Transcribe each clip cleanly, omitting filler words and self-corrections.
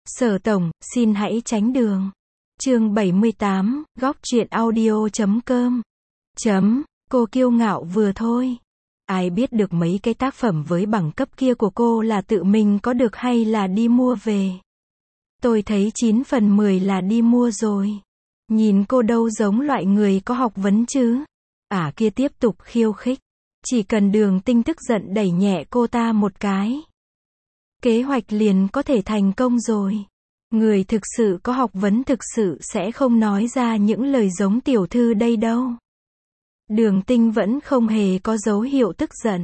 Sở tổng, xin hãy tránh đường. Chương 78, góc truyện audio.com. Cô kiêu ngạo vừa thôi. Ai biết được mấy cái tác phẩm với bằng cấp kia của cô là tự mình có được hay là đi mua về. Tôi thấy 9 phần 10 là đi mua rồi. Nhìn cô đâu giống loại người có học vấn chứ. Kia tiếp tục khiêu khích. Chỉ cần Đường Tinh tức giận đẩy nhẹ cô ta một cái. Kế hoạch liền có thể thành công rồi. Người thực sự có học vấn thực sự sẽ không nói ra những lời giống tiểu thư đây đâu. Đường Tinh vẫn không hề có dấu hiệu tức giận.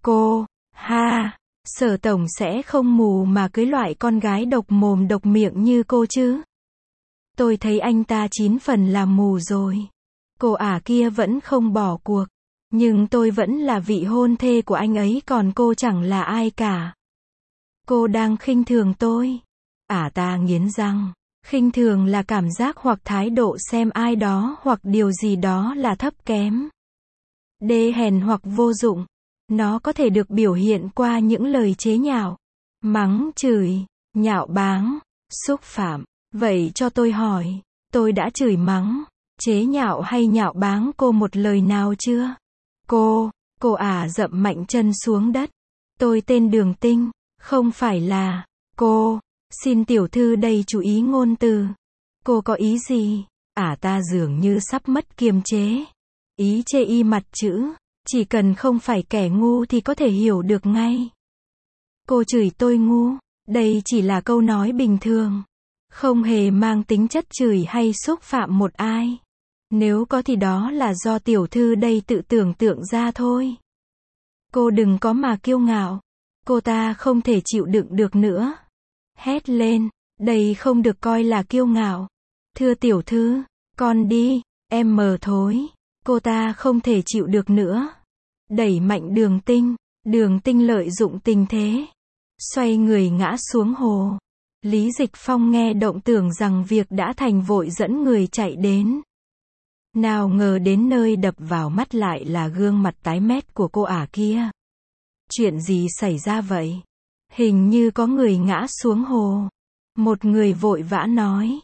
Sở tổng sẽ không mù mà cưới loại con gái độc mồm độc miệng như cô chứ. Tôi thấy anh ta 9 phần là mù rồi. Cô kia vẫn không bỏ cuộc. Nhưng tôi vẫn là vị hôn thê của anh ấy còn cô chẳng là ai cả. Cô đang khinh thường tôi. Ta nghiến răng. Khinh thường là cảm giác hoặc thái độ xem ai đó hoặc điều gì đó là thấp kém. Đê hèn hoặc vô dụng. Nó có thể được biểu hiện qua những lời chế nhạo, mắng chửi, nhạo báng, xúc phạm. Vậy cho tôi hỏi, tôi đã chửi mắng, chế nhạo hay nhạo báng cô một lời nào chưa? Cô dậm mạnh chân xuống đất. Tôi tên Đường Tinh, không phải là cô. Xin tiểu thư đây chú ý ngôn từ. Cô có ý gì? Ta dường như sắp mất kiềm chế. Ý chê y mặt chữ. Chỉ cần không phải kẻ ngu thì có thể hiểu được ngay. Cô chửi tôi ngu. Đây chỉ là câu nói bình thường. Không hề mang tính chất chửi hay xúc phạm một ai. Nếu có thì đó là do tiểu thư đây tự tưởng tượng ra thôi. Cô đừng có mà kiêu ngạo. Cô ta không thể chịu đựng được nữa. Hét lên, đây không được coi là kiêu ngạo. Thưa tiểu thư, con đi, em mờ thối. Cô ta không thể chịu được nữa. Đẩy mạnh Đường Tinh. Đường Tinh lợi dụng tình thế. Xoay người ngã xuống hồ. Lý Dịch Phong nghe động tưởng rằng việc đã thành vội dẫn người chạy đến. Nào ngờ đến nơi đập vào mắt lại là gương mặt tái mét của cô kia. Chuyện gì xảy ra vậy? Hình như có người ngã xuống hồ. Một người vội vã nói.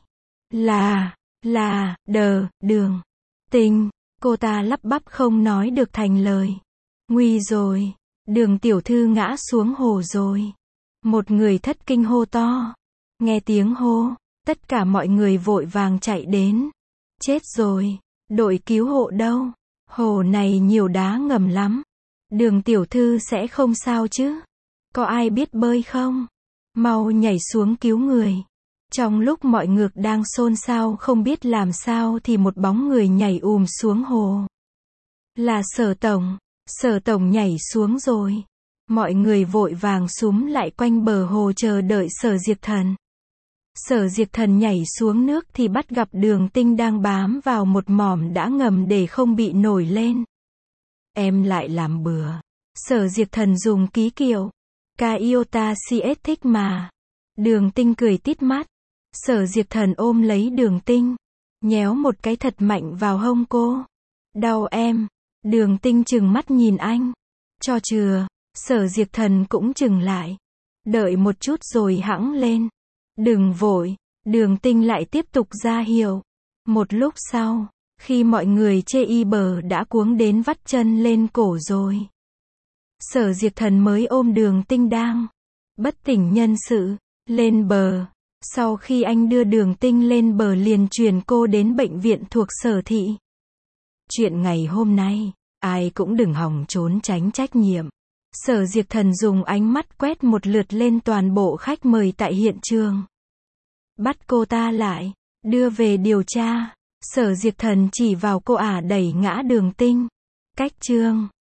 Đường Tinh. Cô ta lắp bắp không nói được thành lời. Nguy rồi. Đường tiểu thư ngã xuống hồ rồi. Một người thất kinh hô to. Nghe tiếng hô, tất cả mọi người vội vàng chạy đến. Chết rồi. Đội cứu hộ đâu? Hồ này nhiều đá ngầm lắm. Đường tiểu thư sẽ không sao chứ? Có ai biết bơi không? Mau nhảy xuống cứu người. Trong lúc mọi người đang xôn xao không biết làm sao thì một bóng người nhảy xuống hồ. Là Sở tổng. Sở tổng nhảy xuống rồi. Mọi người vội vàng xúm lại quanh bờ hồ chờ đợi Sở Diệp Thần. Sở Diệp Thần nhảy xuống nước thì bắt gặp Đường Tinh đang bám vào một mỏm đã ngầm để không bị nổi lên. Em lại làm bừa. Sở Diệp Thần dùng ký hiệu. Iota CS thích mà. Đường Tinh cười tít mắt. Sở Diệp Thần ôm lấy Đường Tinh. Nhéo một cái thật mạnh vào hông cô. Đau em. Đường Tinh chừng mắt nhìn anh. Cho chừa. Sở Diệp Thần cũng chừng lại. Đợi một chút rồi hẵng lên. Đừng vội. Đường Tinh lại tiếp tục ra hiệu. Một lúc sau, khi mọi người chê y bờ đã cuống đến vắt chân lên cổ rồi. Sở Diệp Thần mới ôm Đường Tinh đang bất tỉnh nhân sự lên bờ. Sau khi anh đưa Đường Tinh lên bờ liền chuyển cô đến bệnh viện thuộc Sở thị. Chuyện ngày hôm nay, ai cũng đừng hòng trốn tránh trách nhiệm. Sở Diệp Thần dùng ánh mắt quét một lượt lên toàn bộ khách mời tại hiện trường. Bắt cô ta lại, đưa về điều tra. Sở Diệp Thần chỉ vào cô đẩy ngã Đường Tinh. Cách chương